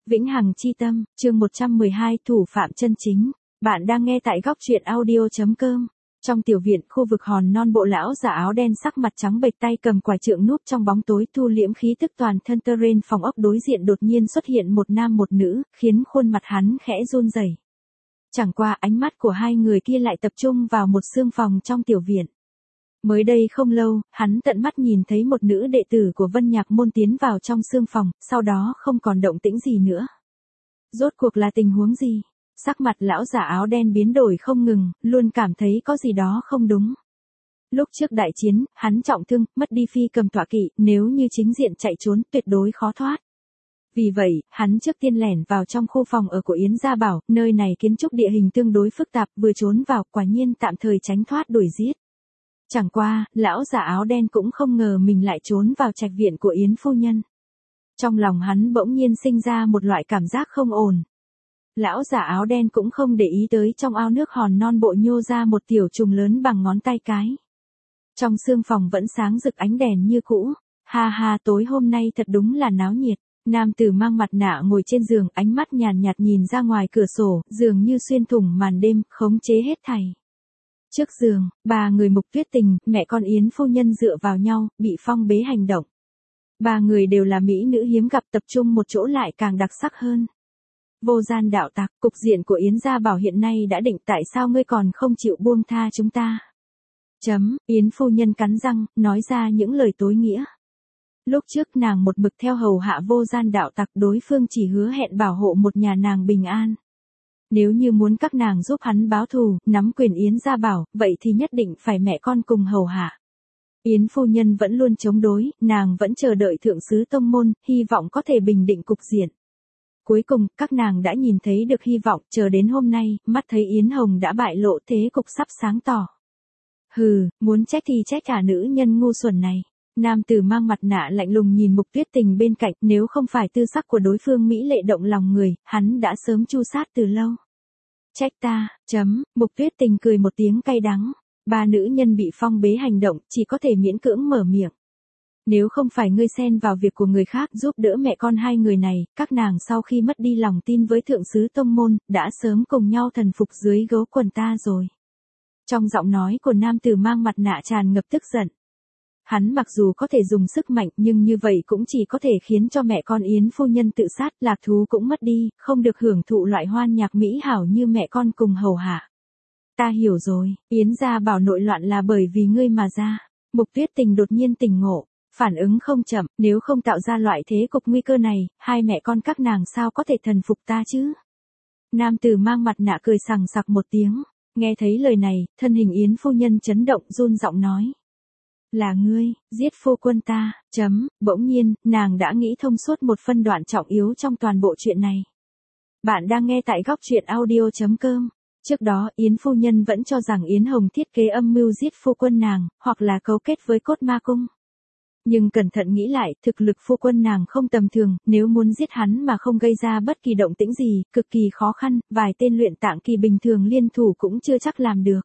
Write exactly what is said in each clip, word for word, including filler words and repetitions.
Vĩnh hằng chi tâm, chương một trăm mười hai, thủ phạm chân chính. Bạn đang nghe tại góc truyện audio chấm com. Trong tiểu viện, khu vực hòn non, bộ lão già áo đen sắc mặt trắng bệch, tay cầm quải trượng núp trong bóng tối thu liễm khí tức toàn thân. Terrain phòng ốc đối diện đột nhiên xuất hiện một nam một nữ, khiến khuôn mặt hắn khẽ run rẩy. Chẳng qua ánh mắt của hai người kia lại tập trung vào một xương phòng trong tiểu viện. Mới đây không lâu, hắn tận mắt nhìn thấy một nữ đệ tử của Vân Nhạc môn tiến vào trong xương phòng, sau đó không còn động tĩnh gì nữa. Rốt cuộc là tình huống gì? Sắc mặt lão giả áo đen biến đổi không ngừng, luôn cảm thấy có gì đó không đúng. Lúc trước đại chiến, hắn trọng thương, mất đi phi cầm tọa kỵ, nếu như chính diện chạy trốn, tuyệt đối khó thoát. Vì vậy, hắn trước tiên lẻn vào trong khu phòng ở của Yến Gia Bảo, nơi này kiến trúc địa hình tương đối phức tạp, vừa trốn vào, quả nhiên tạm thời tránh thoát đuổi giết. Chẳng qua, lão giả áo đen cũng không ngờ mình lại trốn vào trạch viện của Yến phu nhân. Trong lòng hắn bỗng nhiên sinh ra một loại cảm giác không ổn. Lão giả áo đen cũng không để ý tới trong ao nước hòn non bộ nhô ra một tiểu trùng lớn bằng ngón tay cái. Trong xương phòng vẫn sáng rực ánh đèn như cũ. Ha ha, tối hôm nay thật đúng là náo nhiệt. Nam tử mang mặt nạ ngồi trên giường, ánh mắt nhàn nhạt nhìn ra ngoài cửa sổ, dường như xuyên thủng màn đêm, khống chế hết thảy. Trước giường, ba người Mục Tuyết Tình, mẹ con Yến phu nhân dựa vào nhau, bị phong bế hành động. Ba người đều là mỹ nữ hiếm gặp, tập trung một chỗ lại càng đặc sắc hơn. Vô gian đạo tặc, cục diện của Yến Gia Bảo hiện nay đã định, tại sao ngươi còn không chịu buông tha chúng ta? Chấm, Yến phu nhân cắn răng, nói ra những lời tối nghĩa. Lúc trước nàng một mực theo hầu hạ vô gian đạo tặc, đối phương chỉ hứa hẹn bảo hộ một nhà nàng bình an. Nếu như muốn các nàng giúp hắn báo thù, nắm quyền Yến Gia Bảo, vậy thì nhất định phải mẹ con cùng hầu hạ. Yến phu nhân vẫn luôn chống đối, nàng vẫn chờ đợi thượng sứ tông môn, hy vọng có thể bình định cục diện. Cuối cùng, các nàng đã nhìn thấy được hy vọng, chờ đến hôm nay, mắt thấy Yến Hồng đã bại lộ, thế cục sắp sáng tỏ. Hừ, muốn trách thì trách cả nữ nhân ngu xuẩn này. Nam tử mang mặt nạ lạnh lùng nhìn Mục Tuyết Tình bên cạnh, nếu không phải tư sắc của đối phương mỹ lệ động lòng người, hắn đã sớm chu sát từ lâu. Trách ta, chấm, Mục Tuyết Tình cười một tiếng cay đắng. Ba nữ nhân bị phong bế hành động, chỉ có thể miễn cưỡng mở miệng. Nếu không phải ngươi xen vào việc của người khác giúp đỡ mẹ con hai người này, các nàng sau khi mất đi lòng tin với thượng sứ tông môn, đã sớm cùng nhau thần phục dưới gấu quần ta rồi. Trong giọng nói của nam tử mang mặt nạ tràn ngập tức giận. Hắn mặc dù có thể dùng sức mạnh, nhưng như vậy cũng chỉ có thể khiến cho mẹ con Yến phu nhân tự sát, lạc thú cũng mất đi, không được hưởng thụ loại hoan nhạc mỹ hảo như mẹ con cùng hầu hạ. Ta hiểu rồi, Yến Gia Bảo nội loạn là bởi vì ngươi mà ra. Mục Tuyết Tình đột nhiên tỉnh ngộ, phản ứng không chậm, nếu không tạo ra loại thế cục nguy cơ này, hai mẹ con các nàng sao có thể thần phục ta chứ? Nam tử mang mặt nạ cười sằng sặc một tiếng, nghe thấy lời này, thân hình Yến phu nhân chấn động, run giọng nói. Là ngươi, giết phu quân ta, chấm, bỗng nhiên, nàng đã nghĩ thông suốt một phân đoạn trọng yếu trong toàn bộ chuyện này. Bạn đang nghe tại góc truyện audio chấm com. Trước đó, Yến phu nhân vẫn cho rằng Yến Hồng thiết kế âm mưu giết phu quân nàng, hoặc là cấu kết với cốt ma cung. Nhưng cẩn thận nghĩ lại, thực lực phu quân nàng không tầm thường, nếu muốn giết hắn mà không gây ra bất kỳ động tĩnh gì, cực kỳ khó khăn, vài tên luyện tạng kỳ bình thường liên thủ cũng chưa chắc làm được.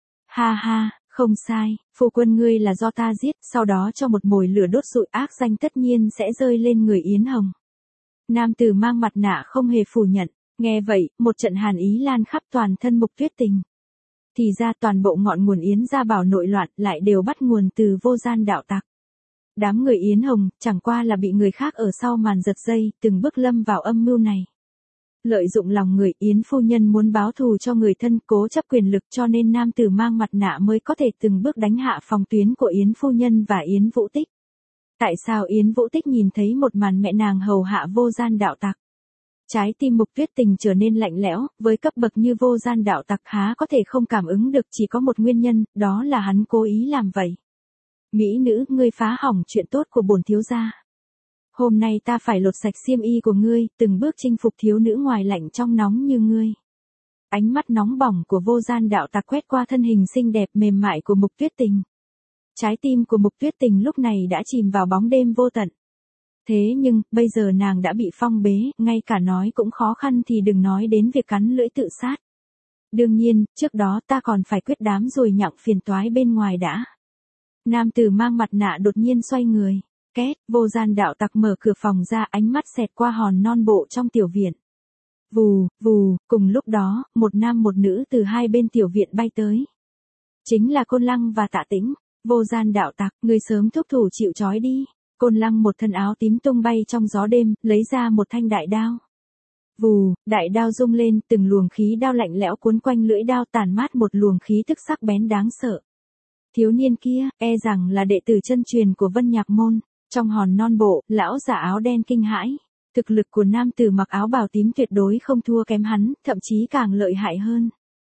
Ha ha, không sai, phu quân ngươi là do ta giết, sau đó cho một mồi lửa đốt rụi, ác danh tất nhiên sẽ rơi lên người Yến Hồng. Nam tử mang mặt nạ không hề phủ nhận, nghe vậy, một trận hàn ý lan khắp toàn thân Mục Tuyết Tình. Thì ra toàn bộ ngọn nguồn Yến Gia Bảo nội loạn lại đều bắt nguồn từ vô gian đạo tặc. Đám người Yến Hồng, chẳng qua là bị người khác ở sau màn giật dây, từng bước lâm vào âm mưu này. Lợi dụng lòng người, Yến phu nhân muốn báo thù cho người thân, cố chấp quyền lực, cho nên nam tử mang mặt nạ mới có thể từng bước đánh hạ phòng tuyến của Yến phu nhân và Yến Vũ Tích. Tại sao Yến Vũ Tích nhìn thấy một màn mẹ nàng hầu hạ vô gian đạo tặc? Trái tim Mục Tuyết Tình trở nên lạnh lẽo, với cấp bậc như vô gian đạo tặc há có thể không cảm ứng được, chỉ có một nguyên nhân, đó là hắn cố ý làm vậy. Mỹ nữ, ngươi phá hỏng chuyện tốt của bổn thiếu gia. Hôm nay ta phải lột sạch xiêm y của ngươi, từng bước chinh phục thiếu nữ ngoài lạnh trong nóng như ngươi. Ánh mắt nóng bỏng của vô gian đạo tặc quét qua thân hình xinh đẹp mềm mại của Mục Tuyết Tình. Trái tim của Mục Tuyết Tình lúc này đã chìm vào bóng đêm vô tận. Thế nhưng, bây giờ nàng đã bị phong bế, ngay cả nói cũng khó khăn thì đừng nói đến việc cắn lưỡi tự sát. Đương nhiên, trước đó ta còn phải quyết đám rồi nhặng phiền toái bên ngoài đã. Nam tử mang mặt nạ đột nhiên xoay người. Két, vô gian đạo tặc mở cửa phòng ra, ánh mắt xẹt qua hòn non bộ trong tiểu viện. Vù, vù, cùng lúc đó, một nam một nữ từ hai bên tiểu viện bay tới. Chính là Côn Lăng và Tạ Tĩnh. Vô gian đạo tặc, người sớm thúc thủ chịu trói đi. Côn Lăng một thân áo tím tung bay trong gió đêm, lấy ra một thanh đại đao. Vù, đại đao rung lên, từng luồng khí đao lạnh lẽo cuốn quanh lưỡi đao, tàn mát một luồng khí tức sắc bén đáng sợ. Thiếu niên kia, e rằng là đệ tử chân truyền của Vân Nhạc Môn. Trong hòn non bộ, lão giả áo đen kinh hãi. Thực lực của nam tử mặc áo bào tím tuyệt đối không thua kém hắn, thậm chí càng lợi hại hơn.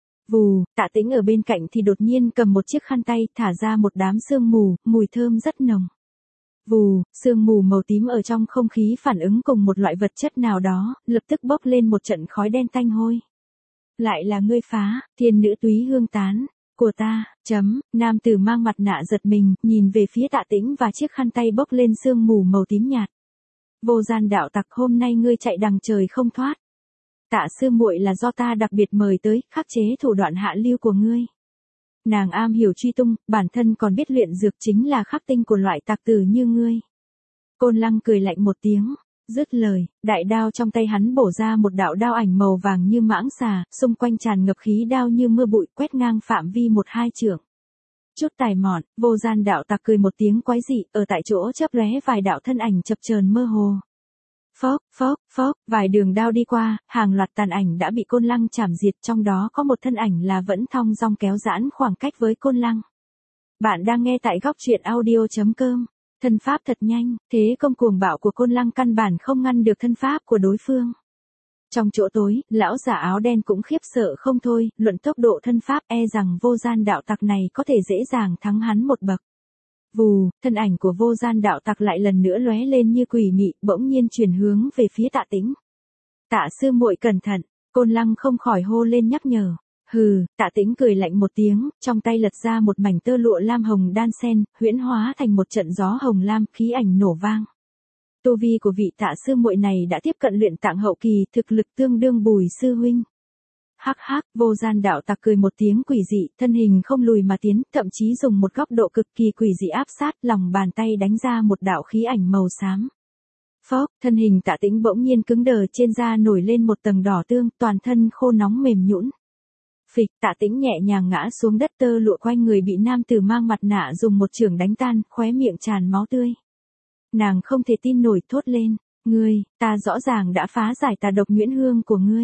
Vù, Tạ Tĩnh ở bên cạnh thì đột nhiên cầm một chiếc khăn tay, thả ra một đám sương mù, mùi thơm rất nồng. Vù, sương mù màu tím ở trong không khí phản ứng cùng một loại vật chất nào đó, lập tức bốc lên một trận khói đen tanh hôi. Lại là ngươi phá, thiên nữ túy hương tán, của ta, chấm, nam tử mang mặt nạ giật mình, nhìn về phía Tạ Tĩnh và chiếc khăn tay bốc lên sương mù màu tím nhạt. Vô gian đạo tặc, hôm nay ngươi chạy đằng trời không thoát. Tạ sư muội là do ta đặc biệt mời tới, khắc chế thủ đoạn hạ lưu của ngươi. Nàng am hiểu truy tung, bản thân còn biết luyện dược, chính là khắc tinh của loại tặc tử như ngươi. Côn Lăng cười lạnh một tiếng, dứt lời, đại đao trong tay hắn bổ ra một đạo đao ảnh màu vàng như mãng xà, xung quanh tràn ngập khí đao như mưa bụi, quét ngang phạm vi một hai trượng. Chút tài mọn, vô gian đạo tặc cười một tiếng quái dị, ở tại chỗ chớp lóe vài đạo thân ảnh chập chờn mơ hồ. Phốc, phốc, phốc, vài đường đao đi qua, hàng loạt tàn ảnh đã bị Côn Lăng chảm diệt, trong đó có một thân ảnh là vẫn thong dong kéo giãn khoảng cách với Côn Lăng. Bạn đang nghe tại góc truyện audio chấm com. Thân pháp thật nhanh, thế công cuồng bạo của Côn Lăng căn bản không ngăn được thân pháp của đối phương. Trong chỗ tối, lão giả áo đen cũng khiếp sợ không thôi, luận tốc độ thân pháp e rằng vô gian đạo tặc này có thể dễ dàng thắng hắn một bậc. Vù, thân ảnh của vô gian đạo tặc lại lần nữa lóe lên như quỷ mị, bỗng nhiên chuyển hướng về phía Tạ Tĩnh. Tạ sư muội cẩn thận, Côn Lăng không khỏi hô lên nhắc nhở. Hừ, Tạ Tĩnh cười lạnh một tiếng, trong tay lật ra một mảnh tơ lụa lam hồng đan sen, huyễn hóa thành một trận gió hồng lam, khí ảnh nổ vang. Tu vi của vị Tạ sư muội này đã tiếp cận luyện tạng hậu kỳ, thực lực tương đương Bùi sư huynh. Hắc hắc, vô gian đạo tặc cười một tiếng quỷ dị, thân hình không lùi mà tiến, thậm chí dùng một góc độ cực kỳ quỷ dị áp sát, lòng bàn tay đánh ra một đạo khí ảnh màu xám. Phốc, thân hình Tạ Tĩnh bỗng nhiên cứng đờ, trên da nổi lên một tầng đỏ tương, toàn thân khô nóng mềm nhũn. Phịch, Tạ Tĩnh nhẹ nhàng ngã xuống đất, tơ lụa quanh người bị nam tử mang mặt nạ dùng một chưởng đánh tan, khóe miệng tràn máu tươi. Nàng không thể tin nổi, thốt lên, ngươi, ta rõ ràng đã phá giải tà độc nhuyễn hương của ngươi.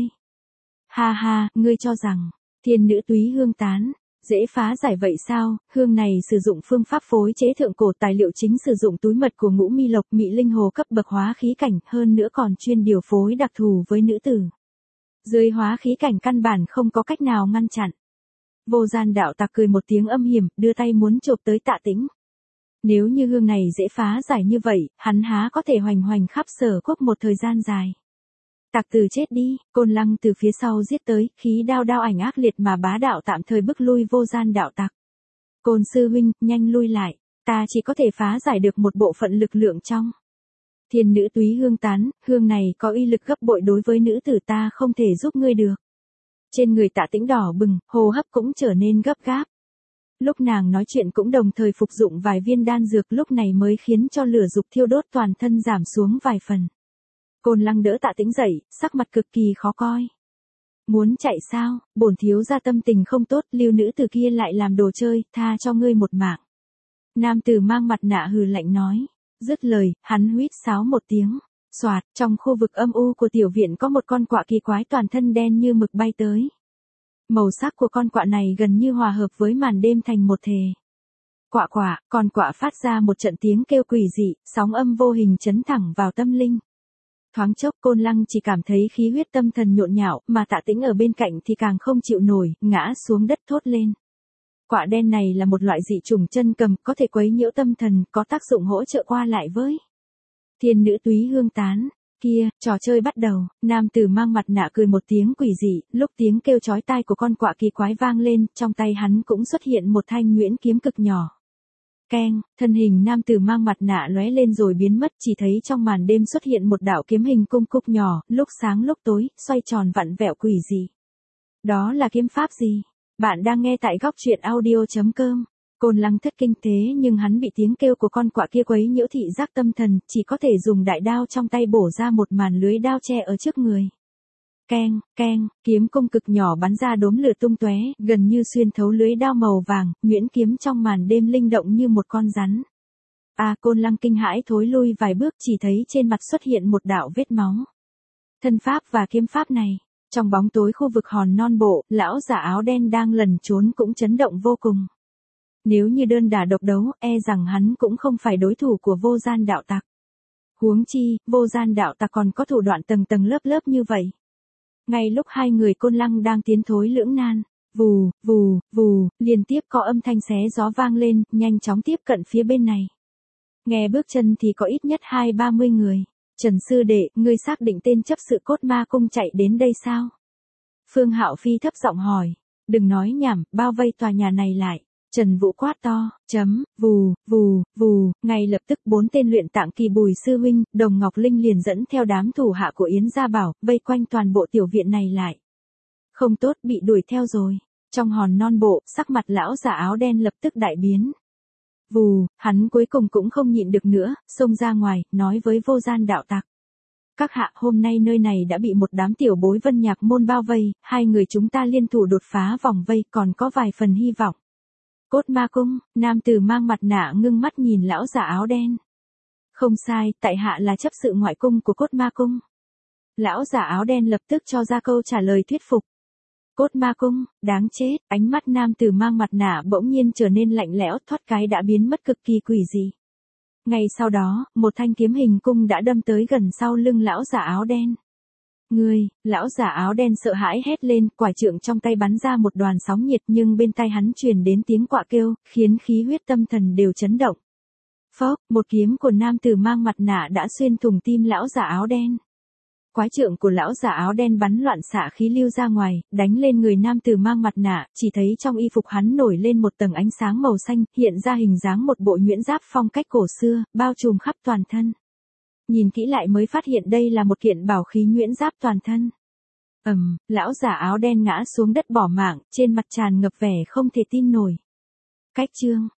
Ha ha, ngươi cho rằng, thiên nữ túy hương tán, dễ phá giải vậy sao? Hương này sử dụng phương pháp phối chế thượng cổ, tài liệu chính sử dụng túi mật của ngũ mi lộc, mị linh hồ cấp bậc hóa khí cảnh, hơn nữa còn chuyên điều phối đặc thù với nữ tử. Dưới hóa khí cảnh căn bản không có cách nào ngăn chặn. Vô gian đạo tặc cười một tiếng âm hiểm, đưa tay muốn chộp tới Tạ Tĩnh. Nếu như hương này dễ phá giải như vậy, hắn há có thể hoành hoành khắp Sở Quốc một thời gian dài. Tặc tử chết đi, Côn Lăng từ phía sau giết tới, khí đao đao ảnh ác liệt mà bá đạo tạm thời bức lui vô gian đạo tặc. Côn sư huynh, nhanh lui lại, ta chỉ có thể phá giải được một bộ phận lực lượng trong. Thiên nữ túy hương tán, hương này có uy lực gấp bội, đối với nữ tử ta không thể giúp ngươi được. Trên người Tạ Tĩnh đỏ bừng, hô hấp cũng trở nên gấp gáp. Lúc nàng nói chuyện cũng đồng thời phục dụng vài viên đan dược, lúc này mới khiến cho lửa dục thiêu đốt toàn thân giảm xuống vài phần. Côn Lăng đỡ Tạ Tĩnh dậy, sắc mặt cực kỳ khó coi. Muốn chạy sao, bổn thiếu gia tâm tình không tốt, lưu nữ tử kia lại làm đồ chơi, tha cho ngươi một mạng. Nam tử mang mặt nạ hừ lạnh nói. Dứt lời, hắn huýt sáo một tiếng. Soạt, trong khu vực âm u của tiểu viện có một con quạ kỳ quái toàn thân đen như mực bay tới. Màu sắc của con quạ này gần như hòa hợp với màn đêm thành một thể. Quạ quạ, con quạ phát ra một trận tiếng kêu quỷ dị, sóng âm vô hình chấn thẳng vào tâm linh. Thoáng chốc Côn Lăng chỉ cảm thấy khí huyết tâm thần nhộn nhạo, mà Tạ Tĩnh ở bên cạnh thì càng không chịu nổi, ngã xuống đất thốt lên. Quạ đen này là một loại dị chủng chân cầm, có thể quấy nhiễu tâm thần, có tác dụng hỗ trợ qua lại với thiên nữ túy hương tán. Kia, trò chơi bắt đầu, nam tử mang mặt nạ cười một tiếng quỷ dị, lúc tiếng kêu chói tai của con quạ kỳ quái vang lên, trong tay hắn cũng xuất hiện một thanh nhuyễn kiếm cực nhỏ. Keng, thân hình nam tử mang mặt nạ lóe lên rồi biến mất, chỉ thấy trong màn đêm xuất hiện một đạo kiếm hình cung cúc nhỏ, lúc sáng lúc tối, xoay tròn vặn vẹo quỷ dị. Đó là kiếm pháp gì? Bạn đang nghe tại góc truyện audio chấm com. Côn Lăng thất kinh thế nhưng hắn bị tiếng kêu của con quạ kia quấy nhiễu thị giác tâm thần, chỉ có thể dùng đại đao trong tay bổ ra một màn lưới đao che ở trước người. Keng, keng, kiếm cung cực nhỏ bắn ra đốm lửa tung tóe, gần như xuyên thấu lưới đao màu vàng, nhuyễn kiếm trong màn đêm linh động như một con rắn. A à, Côn Lăng kinh hãi thối lui vài bước, chỉ thấy trên mặt xuất hiện một đạo vết máu. Thân pháp và kiếm pháp này, trong bóng tối khu vực hòn non bộ, lão giả áo đen đang lẩn trốn cũng chấn động vô cùng. Nếu như đơn đả độc đấu, e rằng hắn cũng không phải đối thủ của vô gian đạo tặc. Huống chi, vô gian đạo tặc còn có thủ đoạn tầng tầng lớp lớp như vậy. Ngay lúc hai người Côn Lăng đang tiến thối lưỡng nan, vù, vù, vù, liên tiếp có âm thanh xé gió vang lên, nhanh chóng tiếp cận phía bên này. Nghe bước chân thì có ít nhất hai ba mươi người. Trần sư đệ, ngươi xác định tên chấp sự Cốt Ma Cung chạy đến đây sao? Phương Hạo Phi thấp giọng hỏi. Đừng nói nhảm, bao vây tòa nhà này lại. Trần Vũ quát to, chấm, vù, vù, vù, ngay lập tức bốn tên luyện tạng kỳ Bùi sư huynh, Đồng Ngọc Linh liền dẫn theo đám thủ hạ của Yến Gia Bảo, vây quanh toàn bộ tiểu viện này lại. Không tốt, bị đuổi theo rồi. Trong hòn non bộ, sắc mặt lão giả áo đen lập tức đại biến. Vù, hắn cuối cùng cũng không nhịn được nữa, xông ra ngoài, nói với vô gian đạo tặc. Các hạ, hôm nay nơi này đã bị một đám tiểu bối Vân Nhạc môn bao vây, hai người chúng ta liên thủ đột phá vòng vây, còn có vài phần hy vọng. Cốt Ma Cung, nam tử mang mặt nạ ngưng mắt nhìn lão giả áo đen. Không sai, tại hạ là chấp sự ngoại cung của Cốt Ma Cung. Lão giả áo đen lập tức cho ra câu trả lời thuyết phục. Cốt Ma Cung, đáng chết, ánh mắt nam tử mang mặt nạ bỗng nhiên trở nên lạnh lẽo, thoát cái đã biến mất cực kỳ quỷ dị. Ngay sau đó, một thanh kiếm hình cung đã đâm tới gần sau lưng lão giả áo đen. Ngươi, lão giả áo đen sợ hãi hét lên, quải trượng trong tay bắn ra một đoàn sóng nhiệt nhưng bên tai hắn truyền đến tiếng quạ kêu, khiến khí huyết tâm thần đều chấn động. Phốc, một kiếm của nam tử mang mặt nạ đã xuyên thủng tim lão giả áo đen. Quái trượng của lão giả áo đen bắn loạn xạ khí lưu ra ngoài, đánh lên người nam tử mang mặt nạ, chỉ thấy trong y phục hắn nổi lên một tầng ánh sáng màu xanh, hiện ra hình dáng một bộ nhuyễn giáp phong cách cổ xưa, bao trùm khắp toàn thân. Nhìn kỹ lại mới phát hiện đây là một kiện bảo khí nhuyễn giáp toàn thân. Ầm, um, lão giả áo đen ngã xuống đất bỏ mạng, trên mặt tràn ngập vẻ không thể tin nổi. Cách chương